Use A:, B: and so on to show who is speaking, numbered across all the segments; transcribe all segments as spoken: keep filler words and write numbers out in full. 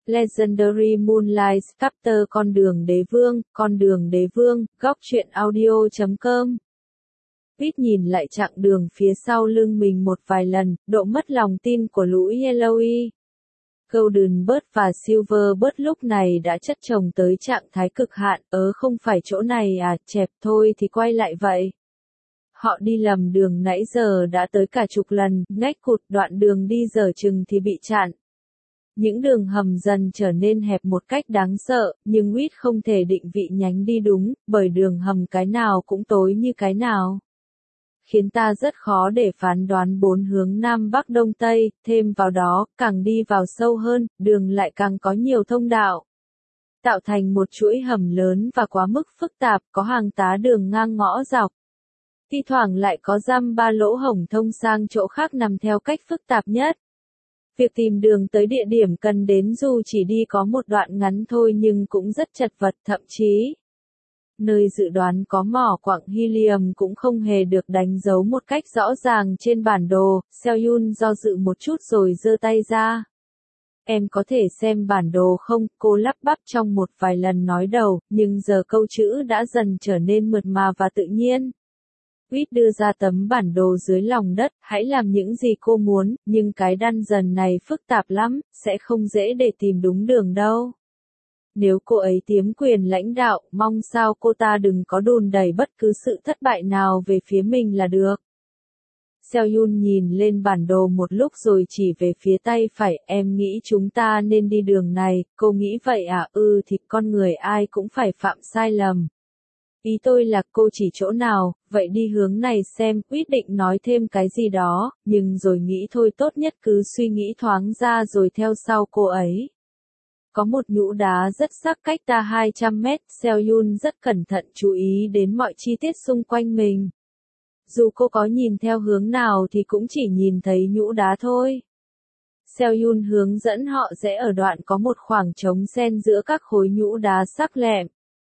A: Legendary Moonlight Chapter Con đường đế vương, con đường đế vương, góc truyện audio chấm com. Pete nhìn lại chặng đường phía sau lưng mình một vài lần, độ mất lòng tin của lũ Yellowy. Golden Bird và Silver Bird lúc này đã chất chồng tới trạng thái cực hạn, ớ không phải chỗ này à, chẹp thôi thì quay lại vậy. Họ đi lầm đường nãy giờ đã tới cả chục lần, ngách cụt đoạn đường đi dở chừng thì bị chặn. Những đường hầm dần trở nên hẹp một cách đáng sợ, nhưng Whit không thể định vị nhánh đi đúng, bởi đường hầm cái nào cũng tối như cái nào. Khiến ta rất khó để phán đoán bốn hướng Nam Bắc Đông Tây, thêm vào đó, càng đi vào sâu hơn, đường lại càng có nhiều thông đạo. Tạo thành một chuỗi hầm lớn và quá mức phức tạp, có hàng tá đường ngang ngõ dọc. Thi thoảng lại có dăm ba lỗ hổng thông sang chỗ khác nằm theo cách phức tạp nhất. Việc tìm đường tới địa điểm cần đến dù chỉ đi có một đoạn ngắn thôi nhưng cũng rất chật vật, thậm chí nơi dự đoán có mỏ quặng helium cũng không hề được đánh dấu một cách rõ ràng trên bản đồ. Seo-yun do dự một chút rồi giơ tay ra. Em có thể xem bản đồ không? Cô lắp bắp trong một vài lần nói đầu, nhưng giờ câu chữ đã dần trở nên mượt mà và tự nhiên. Whit đưa ra tấm bản đồ dưới lòng đất, hãy làm những gì cô muốn, nhưng cái dungeon này phức tạp lắm, sẽ không dễ để tìm đúng đường đâu. Nếu cô ấy tiếm quyền lãnh đạo, mong sao cô ta đừng có đùn đẩy bất cứ sự thất bại nào về phía mình là được. Seo-yun nhìn lên bản đồ một lúc rồi chỉ về phía tay phải, em nghĩ chúng ta nên đi đường này, cô nghĩ vậy à? Ừ thì con người ai cũng phải phạm sai lầm. Ý tôi là cô chỉ chỗ nào, vậy đi hướng này xem, quyết định nói thêm cái gì đó, nhưng rồi nghĩ thôi tốt nhất cứ suy nghĩ thoáng ra rồi theo sau cô ấy. Có một nhũ đá rất sắc cách ta hai trăm mét, Seo-yun rất cẩn thận chú ý đến mọi chi tiết xung quanh mình. Dù cô có nhìn theo hướng nào thì cũng chỉ nhìn thấy nhũ đá thôi. Seo-yun hướng dẫn họ rẽ ở đoạn có một khoảng trống xen giữa các khối nhũ đá sắc lẹm.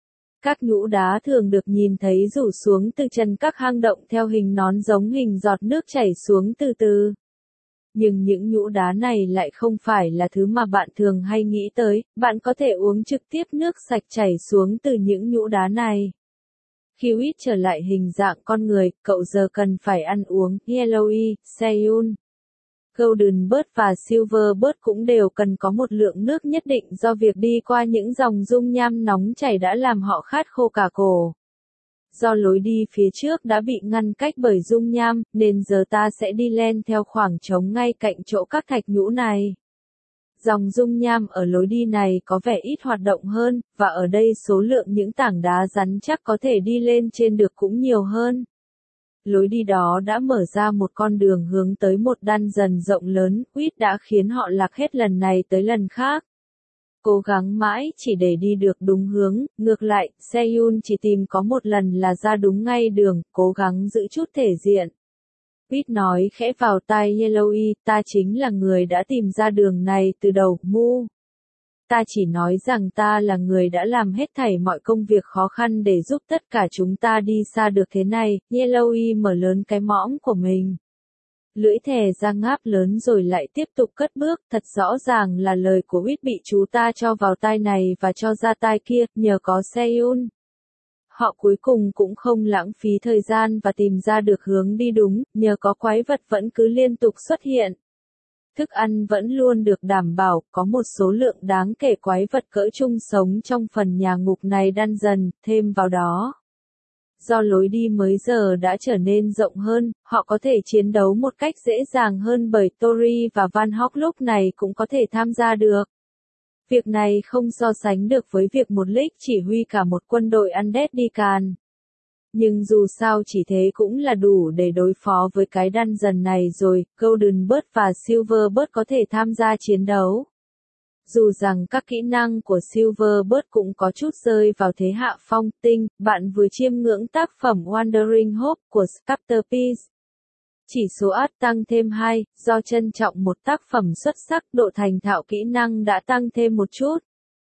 A: Các nhũ đá thường được nhìn thấy rủ xuống từ chân các hang động theo hình nón giống hình giọt nước chảy xuống từ từ. Nhưng những nhũ đá này lại không phải là thứ mà bạn thường hay nghĩ tới, bạn có thể uống trực tiếp nước sạch chảy xuống từ những nhũ đá này. Khi Whit trở lại hình dạng con người, cậu giờ cần phải ăn uống, Yellowy, Seo-yun. Golden Bird và Silver Bird cũng đều cần có một lượng nước nhất định do việc đi qua những dòng dung nham nóng chảy đã làm họ khát khô cả cổ. Do lối đi phía trước đã bị ngăn cách bởi dung nham, nên giờ ta sẽ đi len theo khoảng trống ngay cạnh chỗ các thạch nhũ này. Dòng dung nham ở lối đi này có vẻ ít hoạt động hơn, và ở đây số lượng những tảng đá rắn chắc có thể đi lên trên được cũng nhiều hơn. Lối đi đó đã mở ra một con đường hướng tới một dungeon rộng lớn, Whit đã khiến họ lạc hết lần này tới lần khác. Cố gắng mãi chỉ để đi được đúng hướng, ngược lại, Seo-yun chỉ tìm có một lần là ra đúng ngay đường, cố gắng giữ chút thể diện. Whit nói khẽ vào tai Yellowy, ta chính là người đã tìm ra đường này từ đầu, mu. Ta chỉ nói rằng ta là người đã làm hết thảy mọi công việc khó khăn để giúp tất cả chúng ta đi xa được thế này. Yellowy mở lớn cái mõm của mình. Lưỡi thè ra ngáp lớn rồi lại tiếp tục cất bước, thật rõ ràng là lời của Whit bị chú ta cho vào tai này và cho ra tai kia, nhờ có Seo-yun. Họ cuối cùng cũng không lãng phí thời gian và tìm ra được hướng đi đúng, nhờ có quái vật vẫn cứ liên tục xuất hiện. Thức ăn vẫn luôn được đảm bảo, có một số lượng đáng kể quái vật cỡ chung sống trong phần nhà ngục này dungeon, thêm vào đó. Do lối đi mới giờ đã trở nên rộng hơn, họ có thể chiến đấu một cách dễ dàng hơn bởi Tori và Van Hawk lúc này cũng có thể tham gia được. Việc này không so sánh được với việc một League chỉ huy cả một quân đội undead đi càn. Nhưng dù sao chỉ thế cũng là đủ để đối phó với cái dungeon này rồi, Golden Bird và Silver Bird có thể tham gia chiến đấu. Dù rằng các kỹ năng của Silver Bird cũng có chút rơi vào thế hạ phong tinh, bạn vừa chiêm ngưỡng tác phẩm Wandering Hope của Scatterpiece. Chỉ số át tăng thêm hai, do trân trọng một tác phẩm xuất sắc, độ thành thạo kỹ năng đã tăng thêm một chút.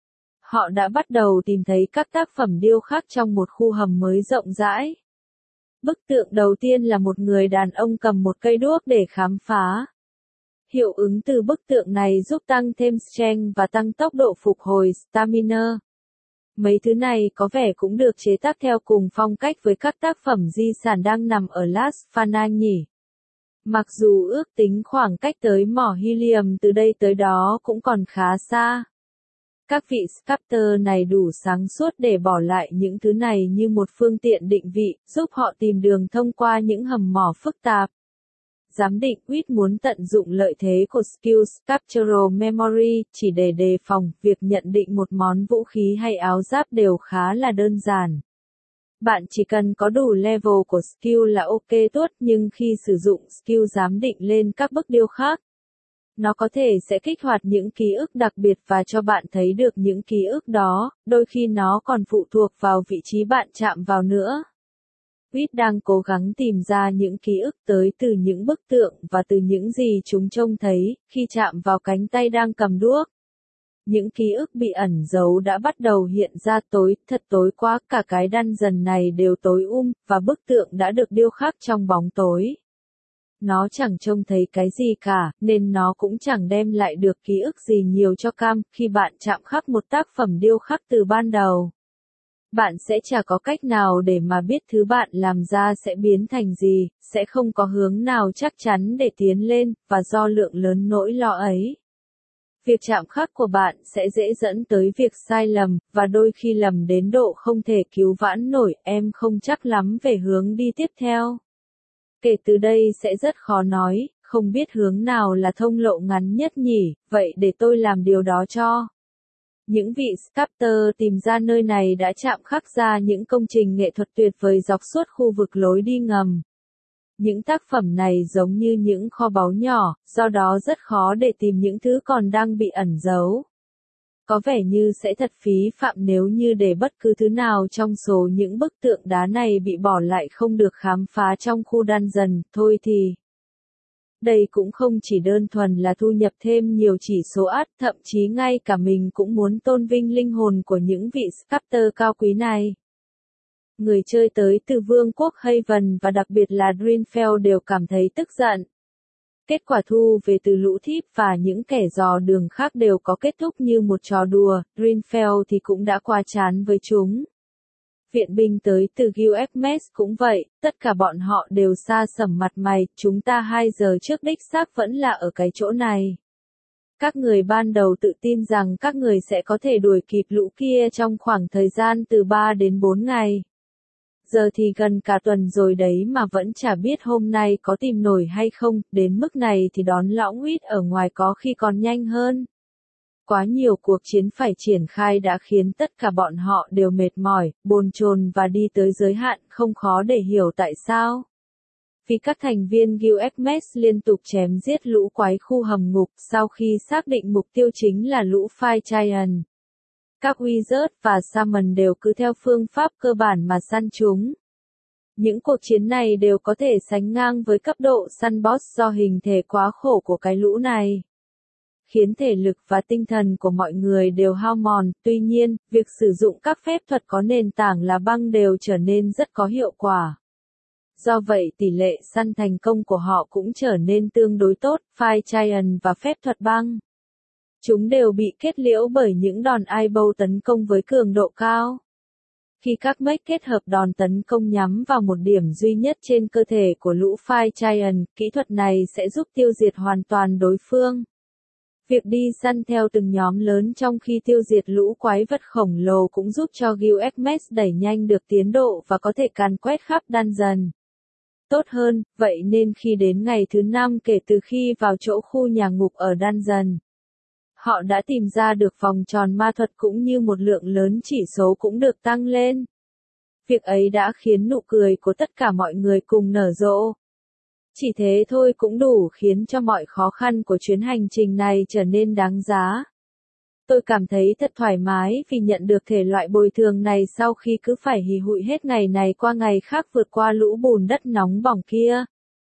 A: Họ đã bắt đầu tìm thấy các tác phẩm điêu khắc trong một khu hầm mới rộng rãi. Bức tượng đầu tiên là một người đàn ông cầm một cây đuốc để khám phá. Hiệu ứng từ bức tượng này giúp tăng thêm strength và tăng tốc độ phục hồi stamina. Mấy thứ này có vẻ cũng được chế tác theo cùng phong cách với các tác phẩm di sản đang nằm ở Las Fanang nhỉ. Mặc dù ước tính khoảng cách tới mỏ helium từ đây tới đó cũng còn khá xa. Các vị sculptor này đủ sáng suốt để bỏ lại những thứ này như một phương tiện định vị, giúp họ tìm đường thông qua những hầm mỏ phức tạp. Giám định Whit muốn tận dụng lợi thế của Skill Sculptural Memory chỉ để đề phòng việc nhận định một món vũ khí hay áo giáp đều khá là đơn giản. Bạn chỉ cần có đủ level của skill là ok tốt, nhưng khi sử dụng skill giám định lên các bức điêu khác, nó có thể sẽ kích hoạt những ký ức đặc biệt và cho bạn thấy được những ký ức đó, đôi khi nó còn phụ thuộc vào vị trí bạn chạm vào nữa. Whit đang cố gắng tìm ra những ký ức tới từ những bức tượng và từ những gì chúng trông thấy khi chạm vào cánh tay đang cầm đuốc. Những ký ức bị ẩn giấu đã bắt đầu hiện ra tối, thật tối quá, cả cái dungeon này đều tối um, và bức tượng đã được điêu khắc trong bóng tối. Nó chẳng trông thấy cái gì cả, nên nó cũng chẳng đem lại được ký ức gì nhiều cho Cam khi bạn chạm khắc một tác phẩm điêu khắc từ ban đầu. Bạn sẽ chả có cách nào để mà biết thứ bạn làm ra sẽ biến thành gì, sẽ không có hướng nào chắc chắn để tiến lên, và do lượng lớn nỗi lo ấy. Việc chạm khắc của bạn sẽ dễ dẫn tới việc sai lầm, và đôi khi lầm đến độ không thể cứu vãn nổi, em không chắc lắm về hướng đi tiếp theo. Kể từ đây sẽ rất khó nói, không biết hướng nào là thông lộ ngắn nhất nhỉ, vậy để tôi làm điều đó cho. Những vị sculptor tìm ra nơi này đã chạm khắc ra những công trình nghệ thuật tuyệt vời dọc suốt khu vực lối đi ngầm. Những tác phẩm này giống như những kho báu nhỏ, do đó rất khó để tìm những thứ còn đang bị ẩn giấu. Có vẻ như sẽ thật phí phạm nếu như để bất cứ thứ nào trong số những bức tượng đá này bị bỏ lại không được khám phá trong khu dungeon, thôi thì. Đây cũng không chỉ đơn thuần là thu nhập thêm nhiều chỉ số át, thậm chí ngay cả mình cũng muốn tôn vinh linh hồn của những vị sculptor cao quý này. Người chơi tới từ Vương quốc Haven và đặc biệt là Dreamfell đều cảm thấy tức giận. Kết quả thu về từ lũ thief và những kẻ dò đường khác đều có kết thúc như một trò đùa, Dreamfell thì cũng đã quá chán với chúng. Viện binh tới từ Gilgamesh cũng vậy, tất cả bọn họ đều xa sầm mặt mày, chúng ta hai giờ trước đích xác vẫn là ở cái chỗ này. Các người ban đầu tự tin rằng các người sẽ có thể đuổi kịp lũ kia trong khoảng thời gian từ ba đến bốn ngày. Giờ thì gần cả tuần rồi đấy mà vẫn chả biết hôm nay có tìm nổi hay không, đến mức này thì đón lõng Whit ở ngoài có khi còn nhanh hơn. Quá nhiều cuộc chiến phải triển khai đã khiến tất cả bọn họ đều mệt mỏi, bồn chồn và đi tới giới hạn, không khó để hiểu tại sao. Vì các thành viên Gilgamesh liên tục chém giết lũ quái khu hầm ngục sau khi xác định mục tiêu chính là lũ Fire Giant. Các Wizard và Shaman đều cứ theo phương pháp cơ bản mà săn chúng. Những cuộc chiến này đều có thể sánh ngang với cấp độ săn boss do hình thể quá khổ của cái lũ này. Khiến thể lực và tinh thần của mọi người đều hao mòn, tuy nhiên, việc sử dụng các phép thuật có nền tảng là băng đều trở nên rất có hiệu quả. Do vậy tỷ lệ săn thành công của họ cũng trở nên tương đối tốt, Fire Giant và phép thuật băng. Chúng đều bị kết liễu bởi những đòn eyebow tấn công với cường độ cao. Khi các mech kết hợp đòn tấn công nhắm vào một điểm duy nhất trên cơ thể của lũ Fire Giant, kỹ thuật này sẽ giúp tiêu diệt hoàn toàn đối phương. Việc đi săn theo từng nhóm lớn trong khi tiêu diệt lũ quái vật khổng lồ cũng giúp cho Gilgamesh đẩy nhanh được tiến độ và có thể càn quét khắp dungeon. Tốt hơn, vậy nên khi đến ngày thứ năm kể từ khi vào chỗ khu nhà ngục ở dungeon, họ đã tìm ra được vòng tròn ma thuật cũng như một lượng lớn chỉ số cũng được tăng lên. Việc ấy đã khiến nụ cười của tất cả mọi người cùng nở rộ. Chỉ thế thôi cũng đủ khiến cho mọi khó khăn của chuyến hành trình này trở nên đáng giá. Tôi cảm thấy thật thoải mái vì nhận được thể loại bồi thường này sau khi cứ phải hì hụi hết ngày này qua ngày khác vượt qua lũ bùn đất nóng bỏng kia.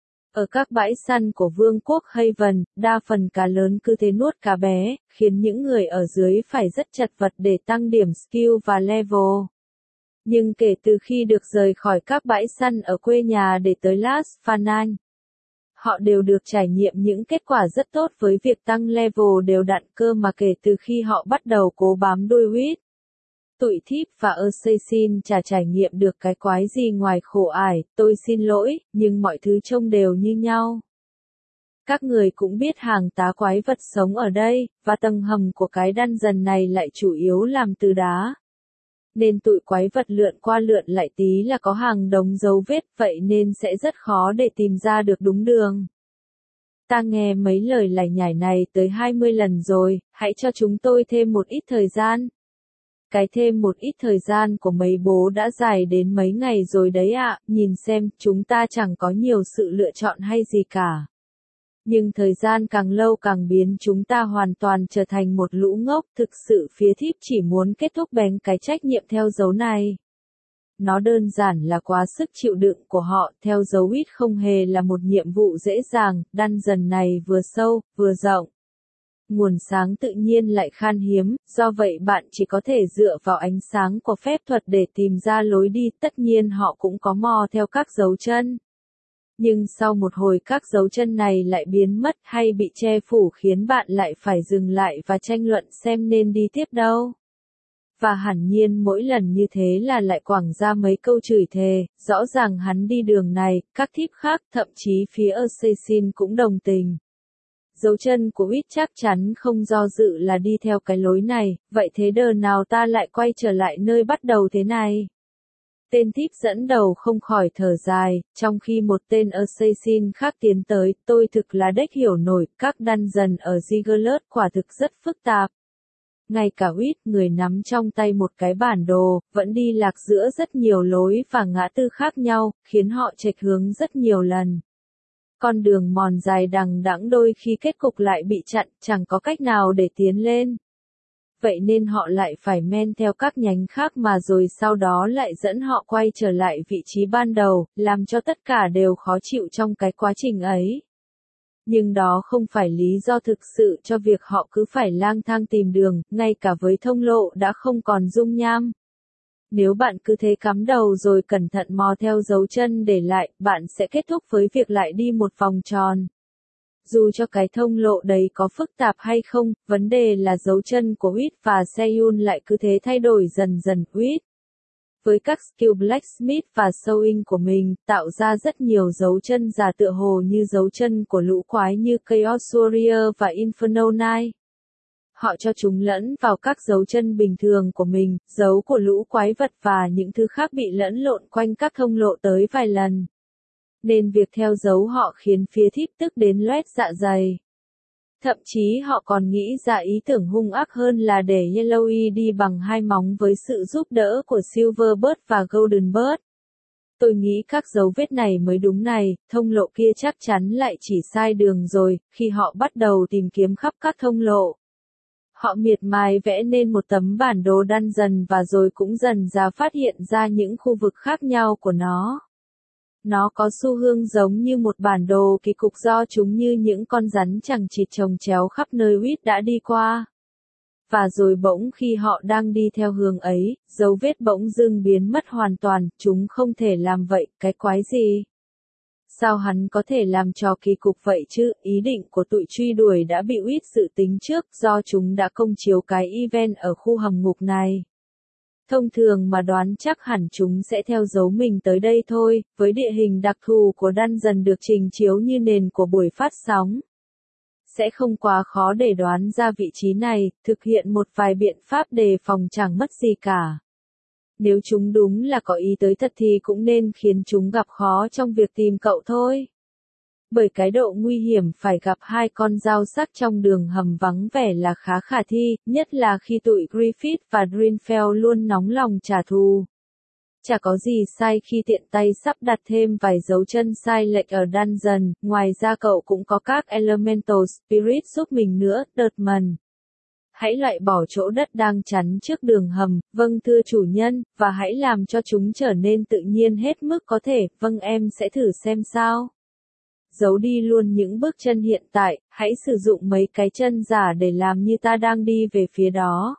A: Ở các bãi săn của Vương quốc Haven, đa phần cá lớn cứ thế nuốt cá bé, khiến những người ở dưới phải rất chật vật để tăng điểm skill và level. Nhưng kể từ khi được rời khỏi các bãi săn ở quê nhà để tới Las Fanang, Họ đều được trải nghiệm những kết quả rất tốt với việc tăng level đều đặn cơ mà kể từ khi họ bắt đầu cố bám đuôi Wheat. Tụi Thief và Assassin chả trải nghiệm được cái quái gì ngoài khổ ải, tôi xin lỗi, nhưng mọi thứ trông đều như nhau. Các người cũng biết hàng tá quái vật sống ở đây, và tầng hầm của cái dungeon này lại chủ yếu làm từ đá. Nên tụi quái vật lượn qua lượn lại tí là có hàng đống dấu vết, vậy nên sẽ rất khó để tìm ra được đúng đường. Ta nghe mấy lời lải nhải này tới hai mươi lần rồi, hãy cho chúng tôi thêm một ít thời gian. Cái thêm một ít thời gian của mấy bố đã dài đến mấy ngày rồi đấy ạ, nhìn xem, chúng ta chẳng có nhiều sự lựa chọn hay gì cả. Nhưng thời gian càng lâu càng biến chúng ta hoàn toàn trở thành một lũ ngốc, thực sự phía Thief chỉ muốn kết thúc bén cái trách nhiệm theo dấu này. Nó đơn giản là quá sức chịu đựng của họ, theo dấu Wheat không hề là một nhiệm vụ dễ dàng, dungeon này vừa sâu, vừa rộng. Nguồn sáng tự nhiên lại khan hiếm, do vậy bạn chỉ có thể dựa vào ánh sáng của phép thuật để tìm ra lối đi, tất nhiên họ cũng có mò theo các dấu chân. Nhưng sau một hồi các dấu chân này lại biến mất hay bị che phủ khiến bạn lại phải dừng lại và tranh luận xem nên đi tiếp đâu. Và hẳn nhiên mỗi lần như thế là lại quẳng ra mấy câu chửi thề, rõ ràng hắn đi đường này, các Thief khác, thậm chí phía Assassin cũng đồng tình. Dấu chân của Wheat chắc chắn không do dự là đi theo cái lối này, vậy thế đờ nào ta lại quay trở lại nơi bắt đầu thế này? Tên Thief dẫn đầu không khỏi thở dài, trong khi một tên Assassin khác tiến tới, tôi thực là đếch hiểu nổi, các dungeon ở Ziggler quả thực rất phức tạp. Ngay cả Wheat, người nắm trong tay một cái bản đồ, vẫn đi lạc giữa rất nhiều lối và ngã tư khác nhau, khiến họ chệch hướng rất nhiều lần. Con đường mòn dài đằng đẵng đôi khi kết cục lại bị chặn, chẳng có cách nào để tiến lên. Vậy nên họ lại phải men theo các nhánh khác mà rồi sau đó lại dẫn họ quay trở lại vị trí ban đầu, làm cho tất cả đều khó chịu trong cái quá trình ấy. Nhưng đó không phải lý do thực sự cho việc họ cứ phải lang thang tìm đường, ngay cả với thông lộ đã không còn dung nham. Nếu bạn cứ thế cắm đầu rồi cẩn thận mò theo dấu chân để lại, bạn sẽ kết thúc với việc lại đi một vòng tròn. Dù cho cái thông lộ đấy có phức tạp hay không, vấn đề là dấu chân của Wheat và Seiyun lại cứ thế thay đổi dần dần. Wheat, với các skill Blacksmith và Sewing của mình, tạo ra rất nhiều dấu chân giả tựa hồ như dấu chân của lũ quái như Chaos Warrior và Inferno Knight. Họ cho chúng lẫn vào các dấu chân bình thường của mình, dấu của lũ quái vật và những thứ khác bị lẫn lộn quanh các thông lộ tới vài lần. Nên việc theo dấu họ khiến phía Thief tức đến loét dạ dày. Thậm chí họ còn nghĩ ra ý tưởng hung ác hơn là để Yellowy đi bằng hai móng với sự giúp đỡ của Silverbird và Goldenbird. Tôi nghĩ các dấu vết này mới đúng này, thông lộ kia chắc chắn lại chỉ sai đường rồi, khi họ bắt đầu tìm kiếm khắp các thông lộ. Họ miệt mài vẽ nên một tấm bản đồ dungeon và rồi cũng dần ra phát hiện ra những khu vực khác nhau của nó. Nó có xu hướng giống như một bản đồ kỳ cục do chúng như những con rắn chằng chịt chồng chéo khắp nơi Wheat đã đi qua. Và rồi bỗng khi họ đang đi theo hướng ấy, dấu vết bỗng dưng biến mất hoàn toàn, chúng không thể làm vậy, cái quái gì? Sao hắn có thể làm trò kỳ cục vậy chứ? Ý định của tụi truy đuổi đã bị Wheat dự tính trước do chúng đã công chiếu cái event ở khu hầm ngục này. Thông thường mà đoán chắc hẳn chúng sẽ theo dấu mình tới đây thôi, với địa hình đặc thù của dungeon được trình chiếu như nền của buổi phát sóng. Sẽ không quá khó để đoán ra vị trí này, thực hiện một vài biện pháp đề phòng chẳng mất gì cả. Nếu chúng đúng là có ý tới thật thì cũng nên khiến chúng gặp khó trong việc tìm cậu thôi. Bởi cái độ nguy hiểm phải gặp hai con dao sắc trong đường hầm vắng vẻ là khá khả thi, nhất là khi tụi Griffith và Drinfeld luôn nóng lòng trả thù. Chả có gì sai khi tiện tay sắp đặt thêm vài dấu chân sai lệch ở dungeon, ngoài ra cậu cũng có các Elemental Spirit giúp mình nữa, Dirtman. Hãy loại bỏ chỗ đất đang chắn trước đường hầm, vâng thưa chủ nhân, và hãy làm cho chúng trở nên tự nhiên hết mức có thể, vâng em sẽ thử xem sao. Giấu đi luôn những bước chân hiện tại, hãy sử dụng mấy cái chân giả để làm như ta đang đi về phía đó.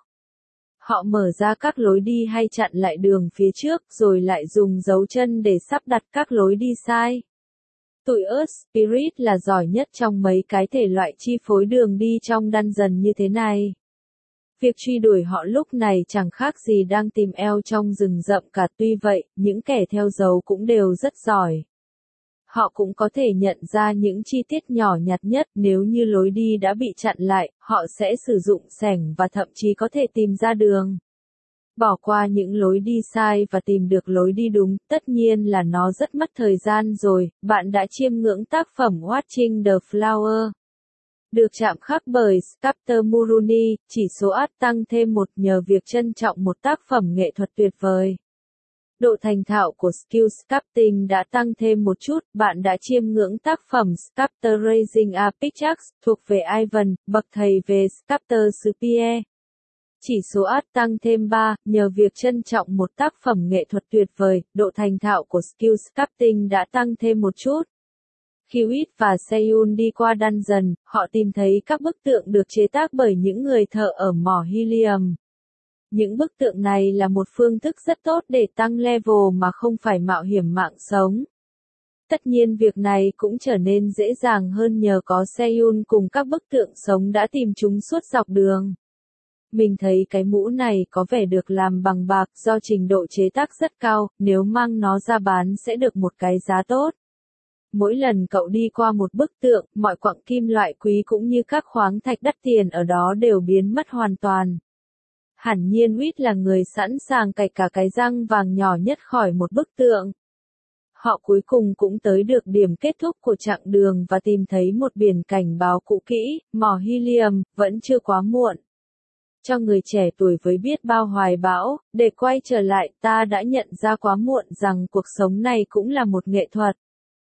A: Họ mở ra các lối đi hay chặn lại đường phía trước, rồi lại dùng dấu chân để sắp đặt các lối đi sai. Tụi Earth Spirit là giỏi nhất trong mấy cái thể loại chi phối đường đi trong dungeon như thế này. Việc truy đuổi họ lúc này chẳng khác gì đang tìm eo trong rừng rậm cả, tuy vậy, những kẻ theo dấu cũng đều rất giỏi. Họ cũng có thể nhận ra những chi tiết nhỏ nhặt nhất, nếu như lối đi đã bị chặn lại, họ sẽ sử dụng xẻng và thậm chí có thể tìm ra đường. Bỏ qua những lối đi sai và tìm được lối đi đúng, tất nhiên là nó rất mất thời gian rồi. Bạn đã chiêm ngưỡng tác phẩm Watching the Flower, được chạm khắc bởi sculptor Muruni, chỉ số art tăng thêm một nhờ việc trân trọng một tác phẩm nghệ thuật tuyệt vời. Độ thành thạo của skill sculpting đã tăng thêm một chút. Bạn đã chiêm ngưỡng tác phẩm Sculptor Raising a Pickaxe thuộc về Ivan, bậc thầy về Sculptor Spear. Chỉ số art tăng thêm ba, nhờ việc trân trọng một tác phẩm nghệ thuật tuyệt vời, độ thành thạo của skill sculpting đã tăng thêm một chút. Khi Wit và Seyun đi qua dungeon, họ tìm thấy các bức tượng được chế tác bởi những người thợ ở mỏ helium. Những bức tượng này là một phương thức rất tốt để tăng level mà không phải mạo hiểm mạng sống. Tất nhiên việc này cũng trở nên dễ dàng hơn nhờ có Seyun cùng các bức tượng sống đã tìm chúng suốt dọc đường. Mình thấy cái mũ này có vẻ được làm bằng bạc do trình độ chế tác rất cao, nếu mang nó ra bán sẽ được một cái giá tốt. Mỗi lần cậu đi qua một bức tượng, mọi quặng kim loại quý cũng như các khoáng thạch đắt tiền ở đó đều biến mất hoàn toàn. Hẳn nhiên Wit là người sẵn sàng cày cả cái răng vàng nhỏ nhất khỏi một bức tượng. Họ cuối cùng cũng tới được điểm kết thúc của chặng đường và tìm thấy một biển cảnh báo cũ kỹ, mỏ helium, vẫn chưa quá muộn. Cho người trẻ tuổi với biết bao hoài bão, để quay trở lại, ta đã nhận ra quá muộn rằng cuộc sống này cũng là một nghệ thuật.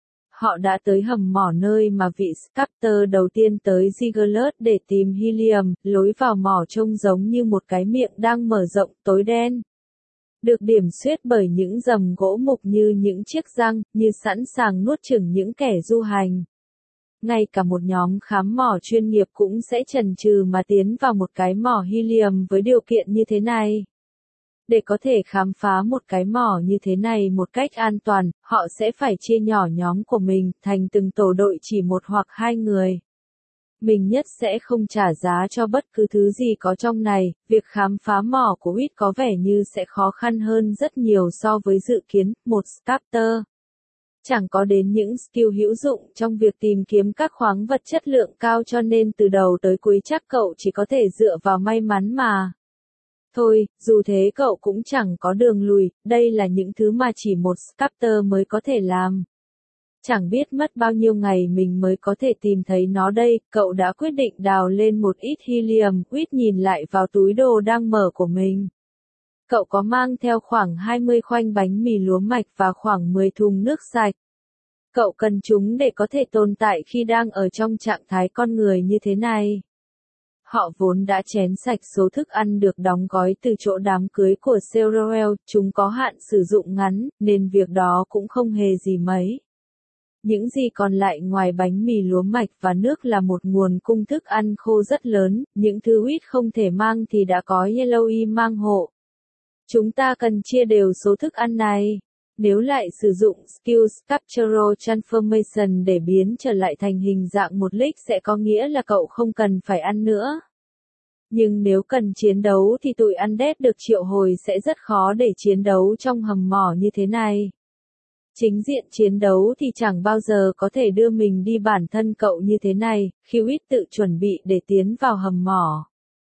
A: Họ đã tới hầm mỏ nơi mà vị sculptor đầu tiên tới Ziggler để tìm helium, lối vào mỏ trông giống như một cái miệng đang mở rộng, tối đen. Được điểm xuyết bởi những rầm gỗ mục như những chiếc răng, như sẵn sàng nuốt chửng những kẻ du hành. Ngay cả một nhóm khám mỏ chuyên nghiệp cũng sẽ chần chừ mà tiến vào một cái mỏ helium với điều kiện như thế này. Để có thể khám phá một cái mỏ như thế này một cách an toàn, họ sẽ phải chia nhỏ nhóm của mình thành từng tổ đội chỉ một hoặc hai người. Mình nhất sẽ không trả giá cho bất cứ thứ gì có trong này, việc khám phá mỏ của Wit có vẻ như sẽ khó khăn hơn rất nhiều so với dự kiến, một sculptor. Chẳng có đến những skill hữu dụng trong việc tìm kiếm các khoáng vật chất lượng cao cho nên từ đầu tới cuối chắc cậu chỉ có thể dựa vào may mắn mà. Thôi, dù thế cậu cũng chẳng có đường lùi, đây là những thứ mà chỉ một sculptor mới có thể làm. Chẳng biết mất bao nhiêu ngày mình mới có thể tìm thấy nó đây, cậu đã quyết định đào lên một ít helium, Wit nhìn lại vào túi đồ đang mở của mình. Cậu có mang theo khoảng hai mươi khoanh bánh mì lúa mạch và khoảng mười thùng nước sạch. Cậu cần chúng để có thể tồn tại khi đang ở trong trạng thái con người như thế này. Họ vốn đã chén sạch số thức ăn được đóng gói từ chỗ đám cưới của Cereal, chúng có hạn sử dụng ngắn, nên việc đó cũng không hề gì mấy. Những gì còn lại ngoài bánh mì lúa mạch và nước là một nguồn cung thức ăn khô rất lớn, những thứ Wit không thể mang thì đã có Yellowy mang hộ. Chúng ta cần chia đều số thức ăn này. Nếu lại sử dụng skill Sculptural Transformation để biến trở lại thành hình dạng một lick sẽ có nghĩa là cậu không cần phải ăn nữa. Nhưng nếu cần chiến đấu thì tụi Undead được triệu hồi sẽ rất khó để chiến đấu trong hầm mỏ như thế này. Chính diện chiến đấu thì chẳng bao giờ có thể đưa mình đi bản thân cậu như thế này, khi Wit tự chuẩn bị để tiến vào hầm mỏ.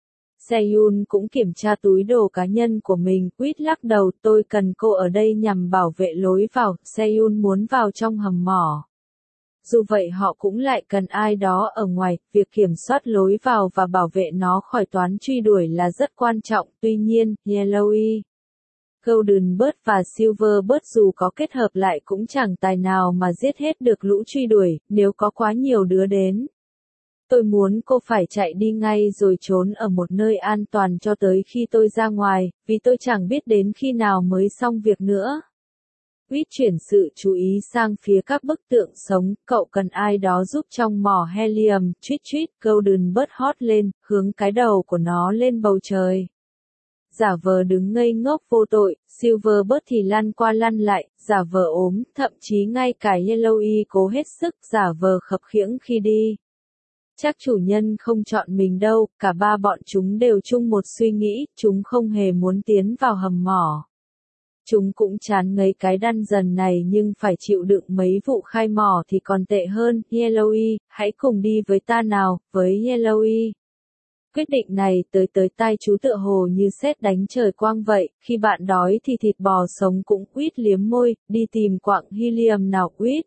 A: Seyun cũng kiểm tra túi đồ cá nhân của mình, Wit lắc đầu, tôi cần cô ở đây nhằm bảo vệ lối vào, Seyun muốn vào trong hầm mỏ. Dù vậy họ cũng lại cần ai đó ở ngoài, việc kiểm soát lối vào và bảo vệ nó khỏi toán truy đuổi là rất quan trọng, tuy nhiên, Yellowy, Golden Bird và Silver Bird dù có kết hợp lại cũng chẳng tài nào mà giết hết được lũ truy đuổi, nếu có quá nhiều đứa đến. Tôi muốn cô phải chạy đi ngay rồi trốn ở một nơi an toàn cho tới khi tôi ra ngoài, vì tôi chẳng biết đến khi nào mới xong việc nữa. Wit chuyển sự chú ý sang phía các bức tượng sống, cậu cần ai đó giúp trong mỏ helium, tweet tweet, Golden Bird hót lên, hướng cái đầu của nó lên bầu trời. giả vờ đứng ngây ngốc vô tội, Silverbird thì lăn qua lăn lại, giả vờ ốm, thậm chí ngay cả Yellowy cố hết sức giả vờ khập khiễng khi đi. Chắc chủ nhân không chọn mình đâu, cả ba bọn chúng đều chung một suy nghĩ, chúng không hề muốn tiến vào hầm mỏ. Chúng cũng chán ngấy cái dungeon này nhưng phải chịu đựng mấy vụ khai mỏ thì còn tệ hơn. Yellowy, hãy cùng đi với ta nào, với Yellowy. Quyết định này tới tới tai chú tựa hồ như sét đánh trời quang vậy, khi bạn đói thì thịt bò sống cũng quýt liếm môi, đi tìm quặng helium nào quýt.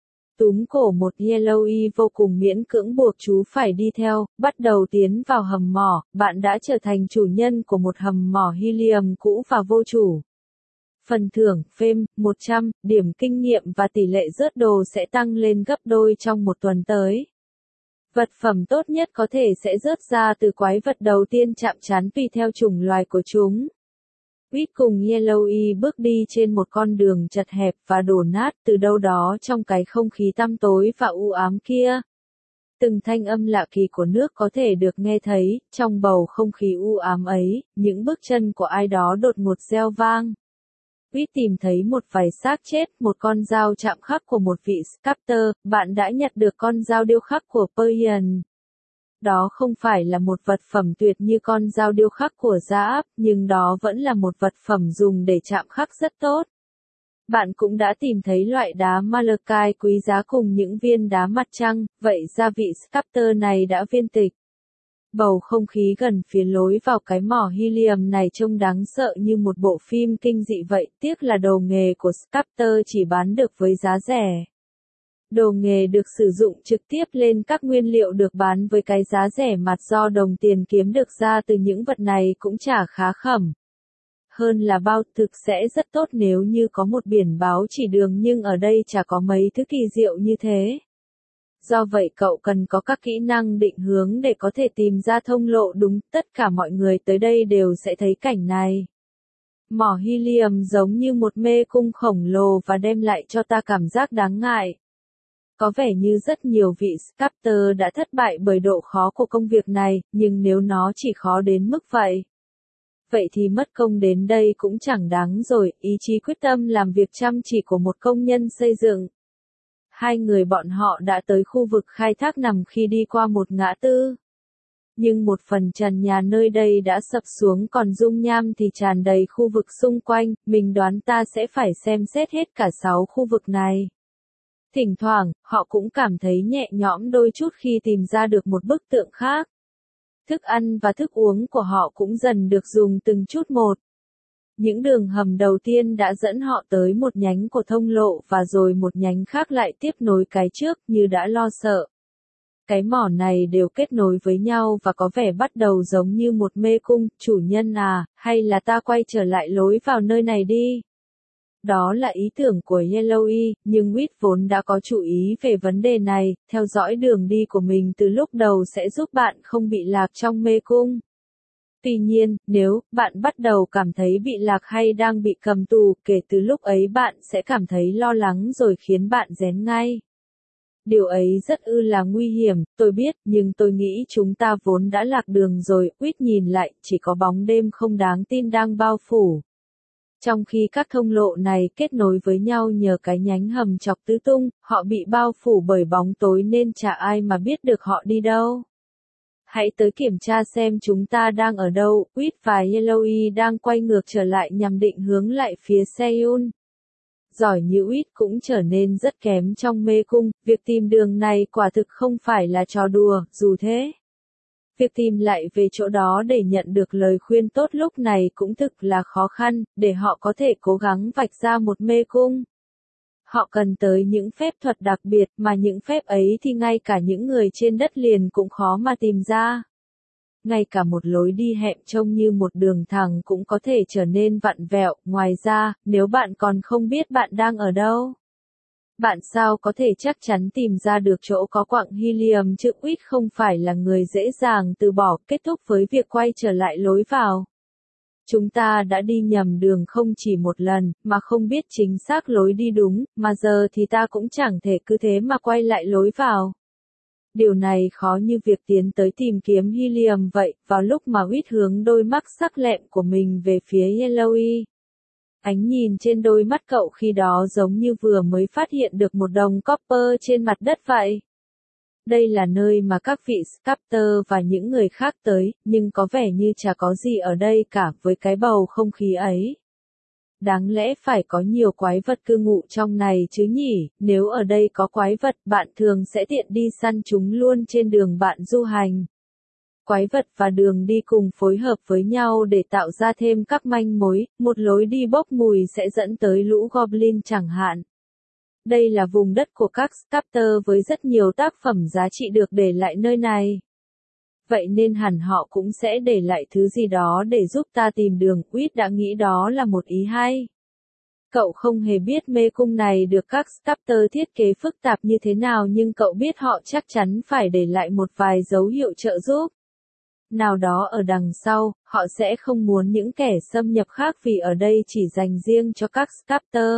A: Túm cổ một Yellowy vô cùng miễn cưỡng buộc chú phải đi theo, bắt đầu tiến vào hầm mỏ, bạn đã trở thành chủ nhân của một hầm mỏ helium cũ và vô chủ. Phần thưởng, phêm, một trăm, điểm kinh nghiệm và tỷ lệ rớt đồ sẽ tăng lên gấp đôi trong một tuần tới. Vật phẩm tốt nhất có thể sẽ rớt ra từ quái vật đầu tiên chạm trán tùy theo chủng loài của chúng. Quýt cùng Yellowy bước đi trên một con đường chật hẹp và đổ nát từ đâu đó trong cái không khí tăm tối và u ám kia. Từng thanh âm lạ kỳ của nước có thể được nghe thấy, trong bầu không khí u ám ấy, những bước chân của ai đó đột ngột reo vang. Quýt tìm thấy một vài xác chết, một con dao chạm khắc của một vị sculptor, bạn đã nhặt được con dao điêu khắc của Persian. Đó không phải là một vật phẩm tuyệt như con dao điêu khắc của Zaap, nhưng đó vẫn là một vật phẩm dùng để chạm khắc rất tốt. Bạn cũng đã tìm thấy loại đá malachite quý giá cùng những viên đá mặt trăng, vậy ra vị sculptor này đã viên tịch. Bầu không khí gần phía lối vào cái mỏ helium này trông đáng sợ như một bộ phim kinh dị vậy, tiếc là đồ nghề của sculptor chỉ bán được với giá rẻ. Đồ nghề được sử dụng trực tiếp lên các nguyên liệu được bán với cái giá rẻ mặt do đồng tiền kiếm được ra từ những vật này cũng chả khá khẩm. Hơn là bao, thực sẽ rất tốt nếu như có một biển báo chỉ đường nhưng ở đây chả có mấy thứ kỳ diệu như thế. Do vậy cậu cần có các kỹ năng định hướng để có thể tìm ra thông lộ đúng, tất cả mọi người tới đây đều sẽ thấy cảnh này. Mỏ helium giống như một mê cung khổng lồ và đem lại cho ta cảm giác đáng ngại. Có vẻ như rất nhiều vị sculptor đã thất bại bởi độ khó của công việc này, nhưng nếu nó chỉ khó đến mức vậy. Vậy thì mất công đến đây cũng chẳng đáng rồi, ý chí quyết tâm làm việc chăm chỉ của một công nhân xây dựng. Hai người bọn họ đã tới khu vực khai thác nằm khi đi qua một ngã tư. Nhưng một phần trần nhà nơi đây đã sập xuống còn dung nham thì tràn đầy khu vực xung quanh, mình đoán ta sẽ phải xem xét hết cả sáu khu vực này. Thỉnh thoảng, họ cũng cảm thấy nhẹ nhõm đôi chút khi tìm ra được một bức tượng khác. Thức ăn và thức uống của họ cũng dần được dùng từng chút một. Những đường hầm đầu tiên đã dẫn họ tới một nhánh của thông lộ và rồi một nhánh khác lại tiếp nối cái trước như đã lo sợ. Cái mỏ này đều kết nối với nhau và có vẻ bắt đầu giống như một mê cung, chủ nhân à, hay là ta quay trở lại lối vào nơi này đi. Đó là ý tưởng của Yellowy, nhưng Quýt vốn đã có chủ ý về vấn đề này, theo dõi đường đi của mình từ lúc đầu sẽ giúp bạn không bị lạc trong mê cung. Tuy nhiên, nếu bạn bắt đầu cảm thấy bị lạc hay đang bị cầm tù, kể từ lúc ấy bạn sẽ cảm thấy lo lắng rồi khiến bạn rén ngay. Điều ấy rất ư là nguy hiểm, tôi biết, nhưng tôi nghĩ chúng ta vốn đã lạc đường rồi. Quýt nhìn lại, chỉ có bóng đêm không đáng tin đang bao phủ. Trong khi các thông lộ này kết nối với nhau nhờ cái nhánh hầm chọc tứ tung, họ bị bao phủ bởi bóng tối nên chả ai mà biết được họ đi đâu. Hãy tới kiểm tra xem chúng ta đang ở đâu. Quýt và Yellowy đang quay ngược trở lại nhằm định hướng lại phía Seoul. Giỏi như Quýt cũng trở nên rất kém trong mê cung, việc tìm đường này quả thực không phải là trò đùa, dù thế. Việc tìm lại về chỗ đó để nhận được lời khuyên tốt lúc này cũng thực là khó khăn, để họ có thể cố gắng vạch ra một mê cung. Họ cần tới những phép thuật đặc biệt mà những phép ấy thì ngay cả những người trên đất liền cũng khó mà tìm ra. Ngay cả một lối đi hẹp trông như một đường thẳng cũng có thể trở nên vặn vẹo, ngoài ra, nếu bạn còn không biết bạn đang ở đâu. Bạn sao có thể chắc chắn tìm ra được chỗ có quặng helium chứ? Quýt không phải là người dễ dàng từ bỏ, kết thúc với việc quay trở lại lối vào. Chúng ta đã đi nhầm đường không chỉ một lần, mà không biết chính xác lối đi đúng, mà giờ thì ta cũng chẳng thể cứ thế mà quay lại lối vào. Điều này khó như việc tiến tới tìm kiếm helium vậy, vào lúc mà Whit hướng đôi mắt sắc lẹm của mình về phía Yellowy. Ánh nhìn trên đôi mắt cậu khi đó giống như vừa mới phát hiện được một đồng copper trên mặt đất vậy. Đây là nơi mà các vị Sculptor và những người khác tới, nhưng có vẻ như chả có gì ở đây cả với cái bầu không khí ấy. Đáng lẽ phải có nhiều quái vật cư ngụ trong này chứ nhỉ, nếu ở đây có quái vật bạn thường sẽ tiện đi săn chúng luôn trên đường bạn du hành. Quái vật và đường đi cùng phối hợp với nhau để tạo ra thêm các manh mối, một lối đi bốc mùi sẽ dẫn tới lũ Goblin chẳng hạn. Đây là vùng đất của các Sculptor với rất nhiều tác phẩm giá trị được để lại nơi này. Vậy nên hẳn họ cũng sẽ để lại thứ gì đó để giúp ta tìm đường, Whit đã nghĩ đó là một ý hay. Cậu không hề biết mê cung này được các Sculptor thiết kế phức tạp như thế nào nhưng cậu biết họ chắc chắn phải để lại một vài dấu hiệu trợ giúp. Nào đó ở đằng sau, họ sẽ không muốn những kẻ xâm nhập khác vì ở đây chỉ dành riêng cho các Sculptor.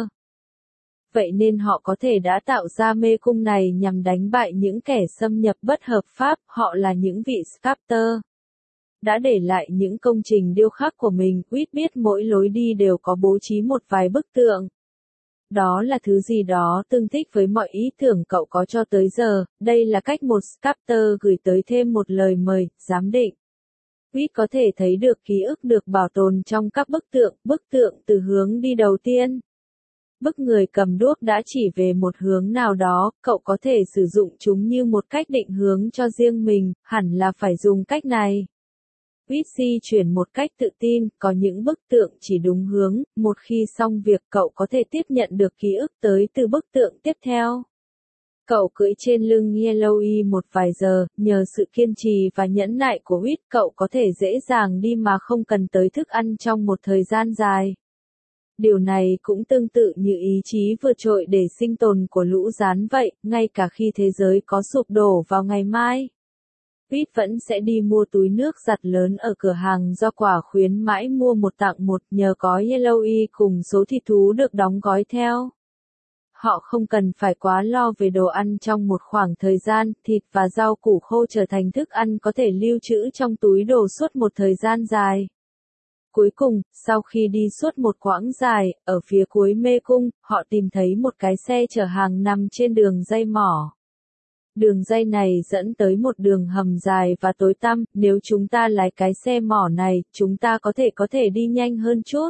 A: Vậy nên họ có thể đã tạo ra mê cung này nhằm đánh bại những kẻ xâm nhập bất hợp pháp, họ là những vị Sculptor. Đã để lại những công trình điêu khắc của mình, Whit biết mỗi lối đi đều có bố trí một vài bức tượng. Đó là thứ gì đó tương thích với mọi ý tưởng cậu có cho tới giờ, đây là cách một Sculptor gửi tới thêm một lời mời, giám định. Whit có thể thấy được ký ức được bảo tồn trong các bức tượng, bức tượng từ hướng đi đầu tiên. Bức người cầm đuốc đã chỉ về một hướng nào đó, cậu có thể sử dụng chúng như một cách định hướng cho riêng mình, hẳn là phải dùng cách này. Whit di chuyển một cách tự tin, có những bức tượng chỉ đúng hướng, một khi xong việc cậu có thể tiếp nhận được ký ức tới từ bức tượng tiếp theo. Cậu cưỡi trên lưng Yellowy một vài giờ, nhờ sự kiên trì và nhẫn nại của Whit cậu có thể dễ dàng đi mà không cần tới thức ăn trong một thời gian dài. Điều này cũng tương tự như ý chí vượt trội để sinh tồn của lũ gián vậy, ngay cả khi thế giới có sụp đổ vào ngày mai. Whit vẫn sẽ đi mua túi nước giặt lớn ở cửa hàng do quả khuyến mãi mua một tặng một nhờ có Yellowy cùng số thịt thú được đóng gói theo. Họ không cần phải quá lo về đồ ăn trong một khoảng thời gian, thịt và rau củ khô trở thành thức ăn có thể lưu trữ trong túi đồ suốt một thời gian dài. Cuối cùng, sau khi đi suốt một quãng dài, ở phía cuối mê cung, họ tìm thấy một cái xe chở hàng nằm trên đường dây mỏ. Đường dây này dẫn tới một đường hầm dài và tối tăm, nếu chúng ta lái cái xe mỏ này, chúng ta có thể có thể đi nhanh hơn chút.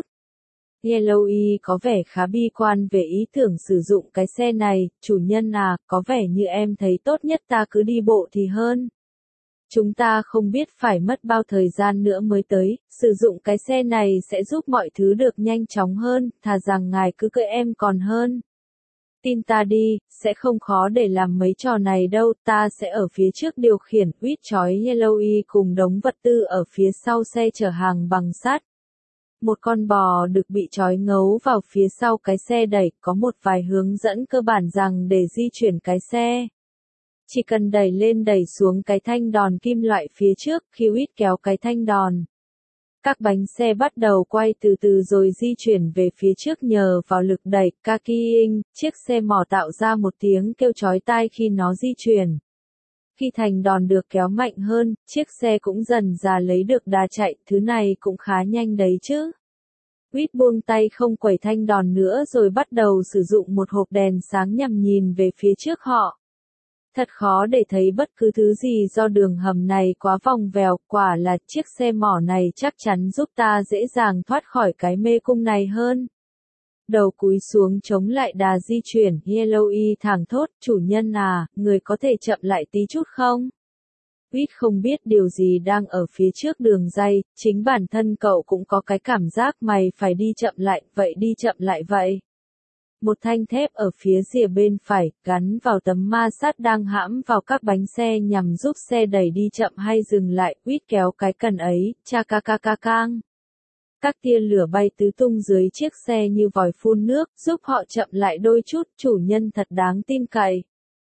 A: Yellowy có vẻ khá bi quan về ý tưởng sử dụng cái xe này, chủ nhân à, có vẻ như em thấy tốt nhất ta cứ đi bộ thì hơn. Chúng ta không biết phải mất bao thời gian nữa mới tới, sử dụng cái xe này sẽ giúp mọi thứ được nhanh chóng hơn, thà rằng ngài cứ cưỡi em còn hơn. Tin ta đi, sẽ không khó để làm mấy trò này đâu, ta sẽ ở phía trước điều khiển, Whit trói Yellowy cùng đống vật tư ở phía sau xe chở hàng bằng sắt. Một con bò được bị trói ngấu vào phía sau cái xe đẩy, có một vài hướng dẫn cơ bản rằng để di chuyển cái xe. Chỉ cần đẩy lên đẩy xuống cái thanh đòn kim loại phía trước, khi Whit kéo cái thanh đòn. Các bánh xe bắt đầu quay từ từ rồi di chuyển về phía trước nhờ vào lực đẩy, Kakiing, chiếc xe mỏ tạo ra một tiếng kêu chói tai khi nó di chuyển. Khi thành đòn được kéo mạnh hơn, chiếc xe cũng dần dà lấy được đà chạy, thứ này cũng khá nhanh đấy chứ. Whit buông tay không quẩy thanh đòn nữa rồi bắt đầu sử dụng một hộp đèn sáng nhằm nhìn về phía trước họ. Thật khó để thấy bất cứ thứ gì do đường hầm này quá vòng vèo, quả là chiếc xe mỏ này chắc chắn giúp ta dễ dàng thoát khỏi cái mê cung này hơn. Đầu cúi xuống chống lại đà di chuyển, Yellowy thảng thốt, chủ nhân à, người có thể chậm lại tí chút không? Whit không biết điều gì đang ở phía trước đường ray, chính bản thân cậu cũng có cái cảm giác mày phải đi chậm lại, vậy đi chậm lại vậy. Một thanh thép ở phía rìa bên phải, gắn vào tấm ma sát đang hãm vào các bánh xe nhằm giúp xe đẩy đi chậm hay dừng lại, Whit kéo cái cần ấy, cha ca ca ca cang. Các tia lửa bay tứ tung dưới chiếc xe như vòi phun nước, giúp họ chậm lại đôi chút, chủ nhân thật đáng tin cậy.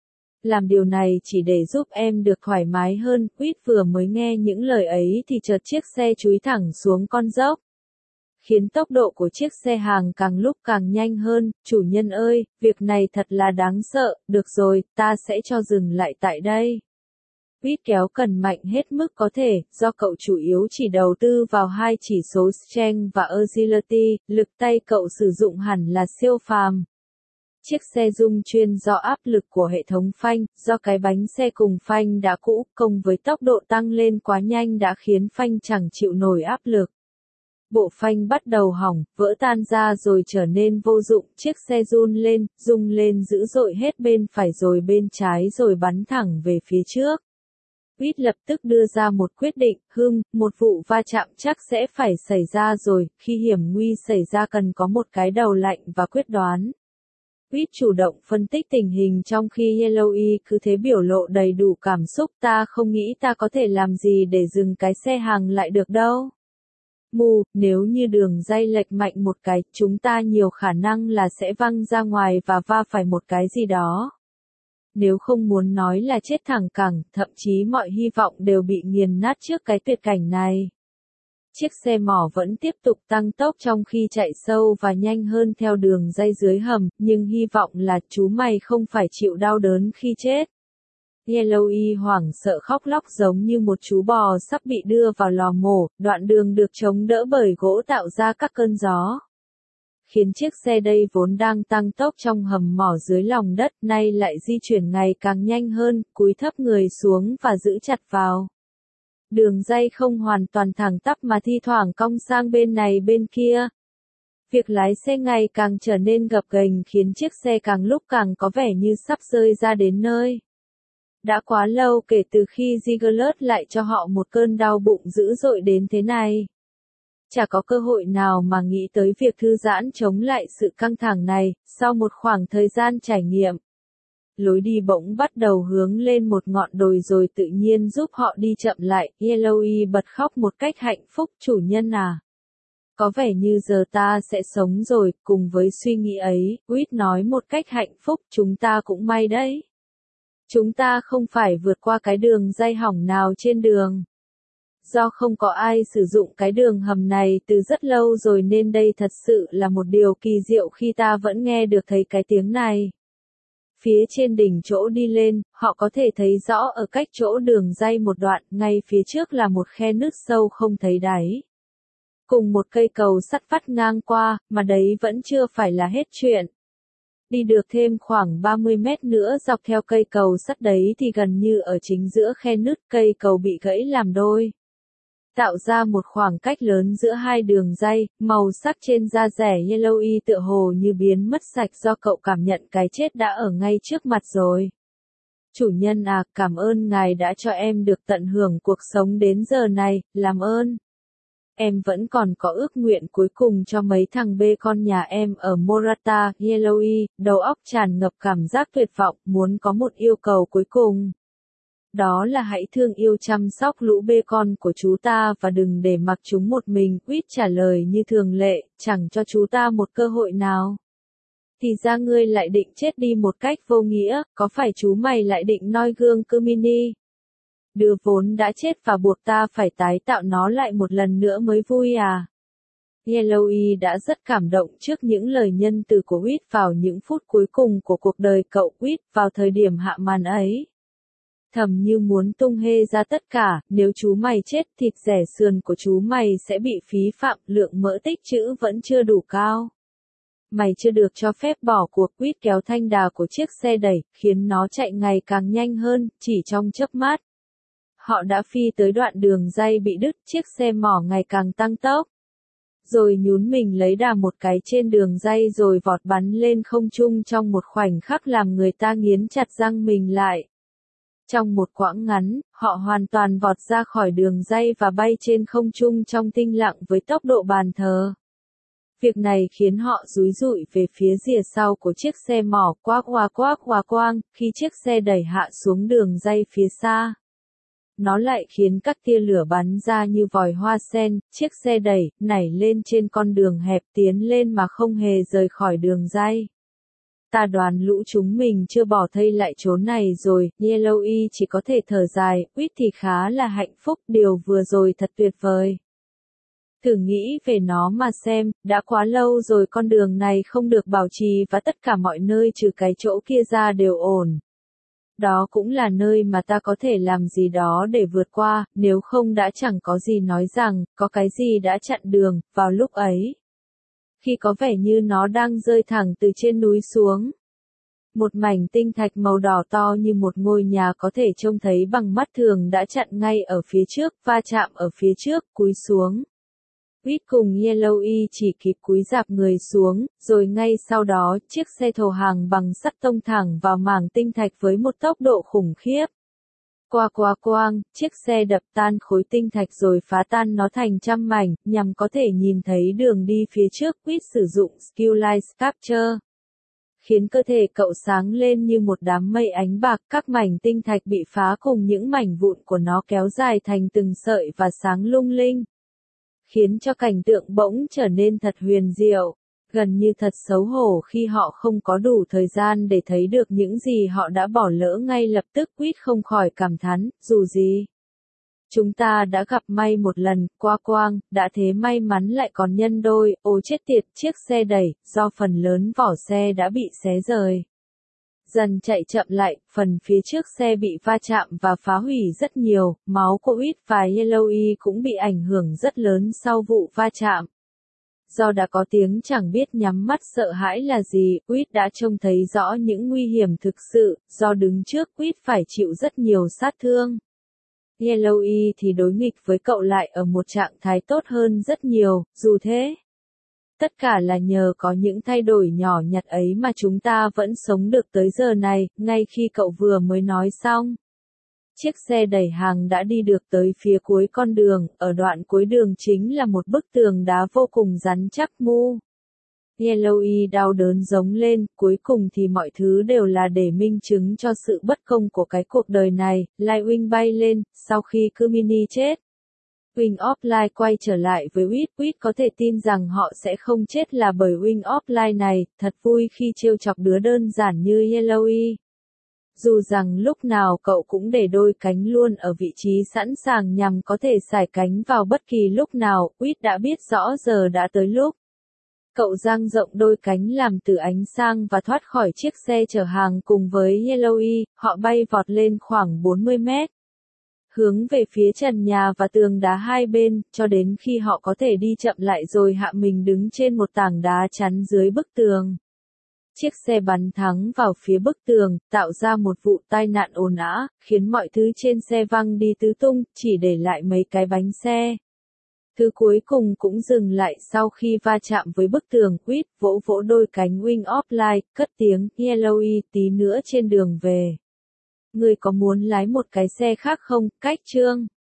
A: Làm điều này chỉ để giúp em được thoải mái hơn, Whit vừa mới nghe những lời ấy thì chợt chiếc xe chúi thẳng xuống con dốc. Khiến tốc độ của chiếc xe hàng càng lúc càng nhanh hơn, chủ nhân ơi, việc này thật là đáng sợ, được rồi, ta sẽ cho dừng lại tại đây. Quýt kéo cần mạnh hết mức có thể, do cậu chủ yếu chỉ đầu tư vào hai chỉ số strength và agility, lực tay cậu sử dụng hẳn là siêu phàm. Chiếc xe rung chuyên do áp lực của hệ thống phanh, do cái bánh xe cùng phanh đã cũ, cộng với tốc độ tăng lên quá nhanh đã khiến phanh chẳng chịu nổi áp lực. Bộ phanh bắt đầu hỏng, vỡ tan ra rồi trở nên vô dụng, chiếc xe run lên, rung lên dữ dội hết bên phải rồi bên trái rồi bắn thẳng về phía trước. Quýt lập tức đưa ra một quyết định, hưng, một vụ va chạm chắc sẽ phải xảy ra rồi, khi hiểm nguy xảy ra cần có một cái đầu lạnh và quyết đoán. Quýt chủ động phân tích tình hình trong khi Yellowy cứ thế biểu lộ đầy đủ cảm xúc, ta không nghĩ ta có thể làm gì để dừng cái xe hàng lại được đâu. Mù, nếu như đường ray lệch mạnh một cái, chúng ta nhiều khả năng là sẽ văng ra ngoài và va phải một cái gì đó. Nếu không muốn nói là chết thẳng cẳng, thậm chí mọi hy vọng đều bị nghiền nát trước cái tuyệt cảnh này. Chiếc xe mỏ vẫn tiếp tục tăng tốc trong khi chạy sâu và nhanh hơn theo đường ray dưới hầm, nhưng hy vọng là chú mày không phải chịu đau đớn khi chết. Yellowy hoảng sợ khóc lóc giống như một chú bò sắp bị đưa vào lò mổ, đoạn đường được chống đỡ bởi gỗ tạo ra các cơn gió. Khiến chiếc xe đây vốn đang tăng tốc trong hầm mỏ dưới lòng đất nay lại di chuyển ngày càng nhanh hơn, cúi thấp người xuống và giữ chặt vào. Đường ray không hoàn toàn thẳng tắp mà thi thoảng cong sang bên này bên kia. Việc lái xe ngày càng trở nên gập ghềnh khiến chiếc xe càng lúc càng có vẻ như sắp rơi ra đến nơi. Đã quá lâu kể từ khi Gigglert lại cho họ một cơn đau bụng dữ dội đến thế này. Chả có cơ hội nào mà nghĩ tới việc thư giãn chống lại sự căng thẳng này, sau một khoảng thời gian trải nghiệm. Lối đi bỗng bắt đầu hướng lên một ngọn đồi rồi tự nhiên giúp họ đi chậm lại, Yellowy bật khóc một cách hạnh phúc, chủ nhân à. Có vẻ như giờ ta sẽ sống rồi, cùng với suy nghĩ ấy, Quýt nói một cách hạnh phúc, chúng ta cũng may đấy. Chúng ta không phải vượt qua cái đường ray hỏng nào trên đường. Do không có ai sử dụng cái đường hầm này từ rất lâu rồi nên đây thật sự là một điều kỳ diệu khi ta vẫn nghe được thấy cái tiếng này. Phía trên đỉnh chỗ đi lên, họ có thể thấy rõ ở cách chỗ đường ray một đoạn, ngay phía trước là một khe nứt sâu không thấy đáy. Cùng một cây cầu sắt vắt ngang qua, mà đấy vẫn chưa phải là hết chuyện. Đi được thêm khoảng ba mươi mét nữa dọc theo cây cầu sắt đấy thì gần như ở chính giữa khe nứt cây cầu bị gãy làm đôi. Tạo ra một khoảng cách lớn giữa hai đường ray, màu sắc trên da rẻ Yellowy tựa hồ như biến mất sạch do cậu cảm nhận cái chết đã ở ngay trước mặt rồi. Chủ nhân à, cảm ơn ngài đã cho em được tận hưởng cuộc sống đến giờ này, làm ơn. Em vẫn còn có ước nguyện cuối cùng cho mấy thằng bê con nhà em ở Morata, Yellowy, đầu óc tràn ngập cảm giác tuyệt vọng, muốn có một yêu cầu cuối cùng. Đó là hãy thương yêu chăm sóc lũ bê con của chú ta và đừng để mặc chúng một mình, Quýt trả lời như thường lệ, chẳng cho chú ta một cơ hội nào. Thì ra ngươi lại định chết đi một cách vô nghĩa, có phải chú mày lại định noi gương Kermini? Đứa vốn đã chết và buộc ta phải tái tạo nó lại một lần nữa mới vui à? Yellowy đã rất cảm động trước những lời nhân từ của Quýt vào những phút cuối cùng của cuộc đời cậu Quýt vào thời điểm hạ màn ấy. Thầm như muốn tung hê ra tất cả, nếu chú mày chết thịt rẻ sườn của chú mày sẽ bị phí phạm, lượng mỡ tích trữ vẫn chưa đủ cao. Mày chưa được cho phép bỏ cuộc. Quýt kéo thanh đà của chiếc xe đẩy, khiến nó chạy ngày càng nhanh hơn, chỉ trong chớp mắt. Họ đã phi tới đoạn đường ray bị đứt, chiếc xe mỏ ngày càng tăng tốc. Rồi nhún mình lấy đà một cái trên đường ray rồi vọt bắn lên không trung trong một khoảnh khắc làm người ta nghiến chặt răng mình lại. Trong một quãng ngắn, họ hoàn toàn vọt ra khỏi đường ray và bay trên không trung trong tĩnh lặng với tốc độ bàn thờ. Việc này khiến họ dúi dụi về phía rìa sau của chiếc xe mỏ, quác hoa quác hoa quang, khi chiếc xe đẩy hạ xuống đường ray phía xa. Nó lại khiến các tia lửa bắn ra như vòi hoa sen, chiếc xe đẩy, nảy lên trên con đường hẹp tiến lên mà không hề rời khỏi đường ray. Ta đoán lũ chúng mình chưa bỏ thây lại chốn này rồi, Yellowy chỉ có thể thở dài, Quýt thì khá là hạnh phúc, điều vừa rồi thật tuyệt vời. Thử nghĩ về nó mà xem, đã quá lâu rồi con đường này không được bảo trì và tất cả mọi nơi trừ cái chỗ kia ra đều ổn. đó cũng là nơi mà ta có thể làm gì đó để vượt qua, nếu không đã chẳng có gì nói rằng, có cái gì đã chặn đường, vào lúc ấy. Khi có vẻ như nó đang rơi thẳng từ trên núi xuống. Một mảnh tinh thạch màu đỏ to như một ngôi nhà có thể trông thấy bằng mắt thường đã chặn ngay ở phía trước, va chạm ở phía trước, cúi xuống. Reed cùng Yellowy chỉ kịp cúi rạp người xuống, rồi ngay sau đó, chiếc xe thồ hàng bằng sắt tông thẳng vào mảng tinh thạch với một tốc độ khủng khiếp. Qua qua quang, chiếc xe đập tan khối tinh thạch rồi phá tan nó thành trăm mảnh, nhằm có thể nhìn thấy đường đi phía trước. Reed sử dụng Skill Light Capture, khiến cơ thể cậu sáng lên như một đám mây ánh bạc, các mảnh tinh thạch bị phá cùng những mảnh vụn của nó kéo dài thành từng sợi và sáng lung linh, khiến cho cảnh tượng bỗng trở nên thật huyền diệu, gần như thật xấu hổ khi họ không có đủ thời gian để thấy được những gì họ đã bỏ lỡ ngay lập tức. Reed không khỏi cảm thán, dù gì chúng ta đã gặp may một lần, qua quang, đã thế may mắn lại còn nhân đôi, ôi chết tiệt, chiếc xe đẩy, do phần lớn vỏ xe đã bị xé rời. Dần chạy chậm lại, phần phía trước xe bị va chạm và phá hủy rất nhiều, máu của Reed và Yellowy cũng bị ảnh hưởng rất lớn sau vụ va chạm. Do đã có tiếng chẳng biết nhắm mắt sợ hãi là gì, Reed đã trông thấy rõ những nguy hiểm thực sự, do đứng trước Reed phải chịu rất nhiều sát thương. Yellowy thì đối nghịch với cậu lại ở một trạng thái tốt hơn rất nhiều, dù thế. Tất cả là nhờ có những thay đổi nhỏ nhặt ấy mà chúng ta vẫn sống được tới giờ này, ngay khi cậu vừa mới nói xong. Chiếc xe đẩy hàng đã đi được tới phía cuối con đường, ở đoạn cuối đường chính là một bức tường đá vô cùng rắn chắc mu. Yellowy đau đớn giống lên, cuối cùng thì mọi thứ đều là để minh chứng cho sự bất công của cái cuộc đời này. Lightwing bay lên, sau khi Kumini chết. Wing of Light quay trở lại với Reed. Reed có thể tin rằng họ sẽ không chết là bởi Wing of Light này, thật vui khi trêu chọc đứa đơn giản như Yellowy. Dù rằng lúc nào cậu cũng để đôi cánh luôn ở vị trí sẵn sàng nhằm có thể sải cánh vào bất kỳ lúc nào, Reed đã biết rõ giờ đã tới lúc. Cậu dang rộng đôi cánh làm từ ánh sang và thoát khỏi chiếc xe chở hàng cùng với Yellowy, họ bay vọt lên khoảng bốn mươi mét. Hướng về phía trần nhà và tường đá hai bên, cho đến khi họ có thể đi chậm lại rồi hạ mình đứng trên một tảng đá chắn dưới bức tường. Chiếc xe bắn thẳng vào phía bức tường, tạo ra một vụ tai nạn ồn ào, khiến mọi thứ trên xe văng đi tứ tung, chỉ để lại mấy cái bánh xe. Thứ cuối cùng cũng dừng lại sau khi va chạm với bức tường. Reed vỗ vỗ đôi cánh Wing of Light, cất tiếng, Yellowy, tí nữa trên đường về. Ngươi có muốn lái một cái xe khác không? Cách chương